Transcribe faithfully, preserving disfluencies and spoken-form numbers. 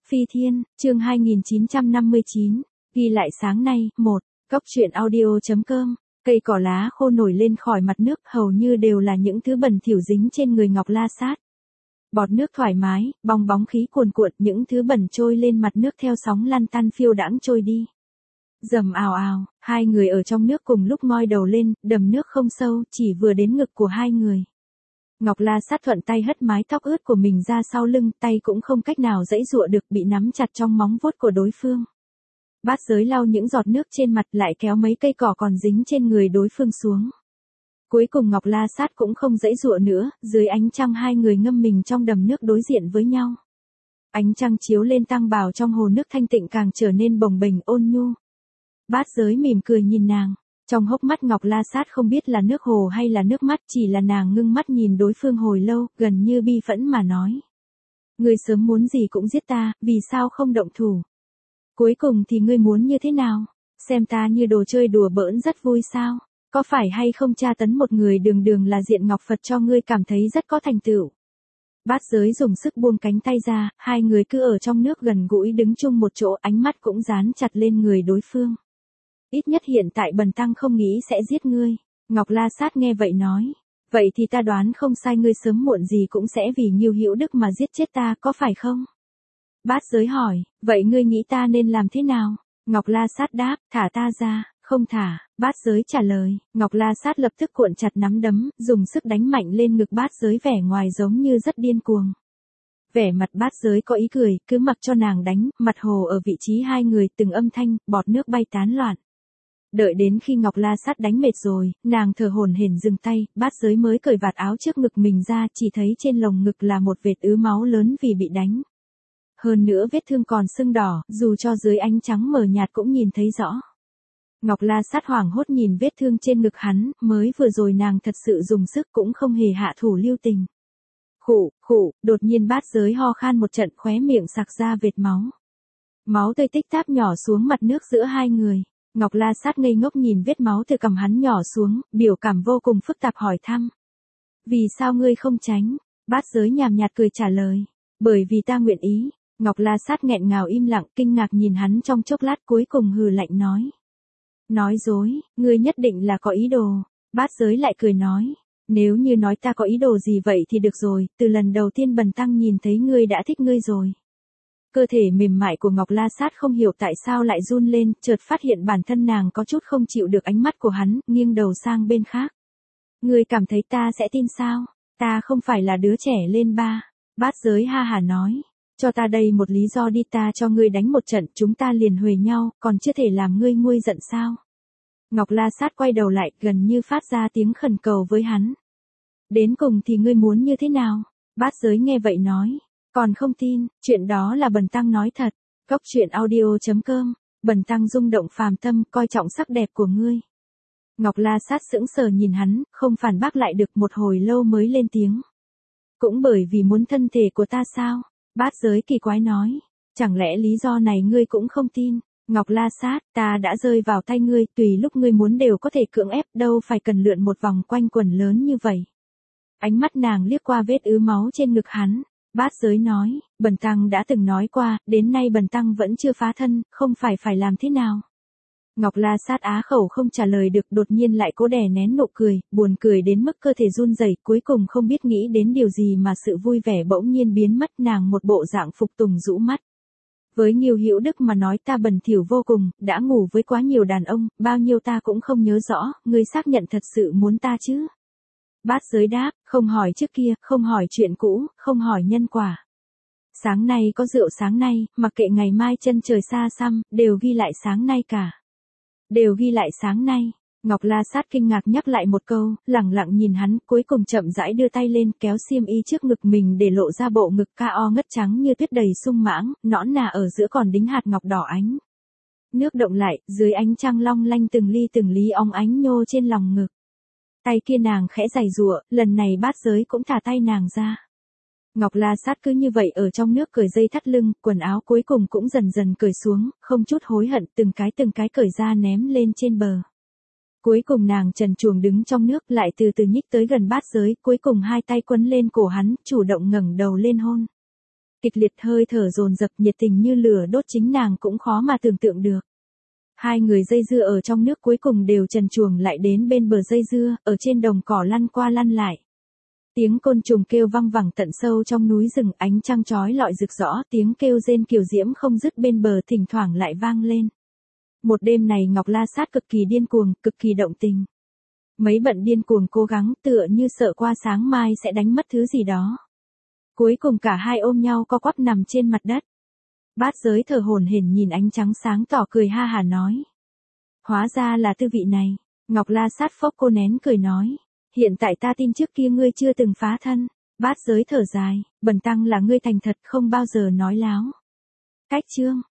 Phi Thiên, chương hai nghìn chín trăm năm mươi chín, ghi lại sáng nay, một, Cốc truyện audio.com, cây cỏ lá khô nổi lên khỏi mặt nước hầu như đều là những thứ bẩn thỉu dính trên người Ngọc La Sát. Bọt nước thoải mái, bong bóng khí cuồn cuộn, những thứ bẩn trôi lên mặt nước theo sóng lăn tăn phiêu đãng trôi đi. Rầm ào ào, hai người ở trong nước cùng lúc ngoi đầu lên, đầm nước không sâu, chỉ vừa đến ngực của hai người. Ngọc La Sát thuận tay hất mái tóc ướt của mình ra sau lưng, tay cũng không cách nào giãy giụa được, bị nắm chặt trong móng vuốt của đối phương. Bát Giới lau những giọt nước trên mặt, lại kéo mấy cây cỏ còn dính trên người đối phương xuống. Cuối cùng Ngọc La Sát cũng không giãy giụa nữa, dưới ánh trăng hai người ngâm mình trong đầm nước đối diện với nhau. Ánh trăng chiếu lên tăng bào trong hồ nước thanh tịnh càng trở nên bồng bềnh ôn nhu. Bát Giới mỉm cười nhìn nàng. Trong hốc mắt Ngọc La Sát không biết là nước hồ hay là nước mắt, chỉ là nàng ngưng mắt nhìn đối phương hồi lâu, gần như bi phẫn mà nói. Ngươi sớm muốn gì cũng giết ta, vì sao không động thủ? Cuối cùng thì ngươi muốn như thế nào? Xem ta như đồ chơi đùa bỡn rất vui sao? Có phải hay không tra tấn một người đường đường là diện Ngọc Phật cho ngươi cảm thấy rất có thành tựu? Bát Giới dùng sức buông cánh tay ra, hai người cứ ở trong nước gần gũi đứng chung một chỗ, ánh mắt cũng dán chặt lên người đối phương. Ít nhất hiện tại bần tăng không nghĩ sẽ giết ngươi. Ngọc La Sát nghe vậy nói. Vậy thì ta đoán không sai, ngươi sớm muộn gì cũng sẽ vì Ngưu Hữu Đức mà giết chết ta, có phải không? Bát Giới hỏi, vậy ngươi nghĩ ta nên làm thế nào? Ngọc La Sát đáp, thả ta ra. Không thả. Bát Giới trả lời. Ngọc La Sát lập tức cuộn chặt nắm đấm, dùng sức đánh mạnh lên ngực Bát Giới, vẻ ngoài giống như rất điên cuồng. Vẻ mặt Bát Giới có ý cười, cứ mặc cho nàng đánh, mặt hồ ở vị trí hai người từng âm thanh, bọt nước bay tán loạn. Đợi đến khi Ngọc La Sát đánh mệt rồi, nàng thở hổn hển dừng tay, Bát Giới mới cởi vạt áo trước ngực mình ra, chỉ thấy trên lồng ngực là một vệt ứ máu lớn vì bị đánh. Hơn nữa vết thương còn sưng đỏ, dù cho dưới ánh trắng mờ nhạt cũng nhìn thấy rõ. Ngọc La Sát hoảng hốt nhìn vết thương trên ngực hắn, mới vừa rồi nàng thật sự dùng sức cũng không hề hạ thủ lưu tình. Khụ, khụ, đột nhiên Bát Giới ho khan một trận, khóe miệng sặc ra vệt máu. Máu tươi tích táp nhỏ xuống mặt nước giữa hai người. Ngọc La Sát ngây ngốc nhìn vết máu từ cằm hắn nhỏ xuống, biểu cảm vô cùng phức tạp hỏi thăm. Vì sao ngươi không tránh? Bát Giới nhàn nhạt cười trả lời. Bởi vì ta nguyện ý. Ngọc La Sát nghẹn ngào im lặng, kinh ngạc nhìn hắn trong chốc lát, cuối cùng hừ lạnh nói. Nói dối, ngươi nhất định là có ý đồ. Bát Giới lại cười nói. Nếu như nói ta có ý đồ gì vậy thì được rồi, từ lần đầu tiên bần tăng nhìn thấy ngươi đã thích ngươi rồi. Cơ thể mềm mại của Ngọc La Sát không hiểu tại sao lại run lên, chợt phát hiện bản thân nàng có chút không chịu được ánh mắt của hắn, nghiêng đầu sang bên khác. Ngươi cảm thấy ta sẽ tin sao? Ta không phải là đứa trẻ lên ba. Bát Giới ha hả nói. Cho ta đây một lý do đi, ta cho ngươi đánh một trận, chúng ta liền huề nhau, còn chưa thể làm ngươi nguôi giận sao? Ngọc La Sát quay đầu lại, gần như phát ra tiếng khẩn cầu với hắn. Đến cùng thì ngươi muốn như thế nào? Bát Giới nghe vậy nói. Còn không tin, chuyện đó là bần tăng nói thật. Cốc truyện audio.com, bần tăng rung động phàm tâm, coi trọng sắc đẹp của ngươi. Ngọc La Sát sững sờ nhìn hắn, không phản bác lại được, một hồi lâu mới lên tiếng. Cũng bởi vì muốn thân thể của ta sao? Bát Giới kỳ quái nói. Chẳng lẽ lý do này ngươi cũng không tin? Ngọc La Sát, ta đã rơi vào tay ngươi, tùy lúc ngươi muốn đều có thể cưỡng ép, đâu phải cần lượn một vòng quanh quẩn lớn như vậy. Ánh mắt nàng liếc qua vết ứ máu trên ngực hắn. Bát Giới nói, bần tăng đã từng nói qua, đến nay bần tăng vẫn chưa phá thân, không phải phải làm thế nào? Ngọc La Sát á khẩu không trả lời được, đột nhiên lại cố đè nén nụ cười, buồn cười đến mức cơ thể run rẩy, cuối cùng không biết nghĩ đến điều gì mà sự vui vẻ bỗng nhiên biến mất, nàng một bộ dạng phục tùng rũ mắt. Với Ngưu Hữu Đức mà nói ta bẩn thỉu vô cùng, đã ngủ với quá nhiều đàn ông, bao nhiêu ta cũng không nhớ rõ, ngươi xác nhận thật sự muốn ta chứ? Bát Giới đáp, không hỏi trước kia, không hỏi chuyện cũ, không hỏi nhân quả. Sáng nay có rượu sáng nay, mặc kệ ngày mai chân trời xa xăm, đều ghi lại sáng nay cả. Đều ghi lại sáng nay. Ngọc La Sát kinh ngạc nhắc lại một câu, lẳng lặng nhìn hắn, cuối cùng chậm rãi đưa tay lên, kéo xiêm y trước ngực mình để lộ ra bộ ngực ca o ngất trắng như tuyết đầy sung mãng, nõn nà ở giữa còn đính hạt ngọc đỏ ánh. Nước động lại, dưới ánh trăng long lanh từng ly từng lý óng ánh nhô trên lòng ngực. Tay kia nàng khẽ giày giụa, lần này Bát Giới cũng thả tay nàng ra. Ngọc La Sát cứ như vậy ở trong nước cởi dây thắt lưng, quần áo cuối cùng cũng dần dần cởi xuống, không chút hối hận, từng cái từng cái cởi ra ném lên trên bờ. Cuối cùng nàng trần truồng đứng trong nước, lại từ từ nhích tới gần Bát Giới, cuối cùng hai tay quấn lên cổ hắn, chủ động ngẩng đầu lên hôn. Kịch liệt hơi thở dồn dập nhiệt tình như lửa đốt chính nàng cũng khó mà tưởng tượng được. Hai người dây dưa ở trong nước cuối cùng đều trần truồng lại đến bên bờ dây dưa, ở trên đồng cỏ lăn qua lăn lại. Tiếng côn trùng kêu văng vẳng tận sâu trong núi rừng, ánh trăng chói lọi rực rõ, tiếng kêu rên kiều diễm không dứt bên bờ thỉnh thoảng lại vang lên. Một đêm này Ngọc La Sát cực kỳ điên cuồng, cực kỳ động tình. Mấy bận điên cuồng cố gắng tựa như sợ qua sáng mai sẽ đánh mất thứ gì đó. Cuối cùng cả hai ôm nhau co quắp nằm trên mặt đất. Bát Giới thở hổn hển nhìn ánh trắng sáng tỏ cười ha hà nói. Hóa ra là tư vị này. Ngọc La Sát phốc cô nén cười nói. Hiện tại ta tin trước kia ngươi chưa từng phá thân. Bát Giới thở dài, bần tăng là ngươi thành thật không bao giờ nói láo. Cách chương.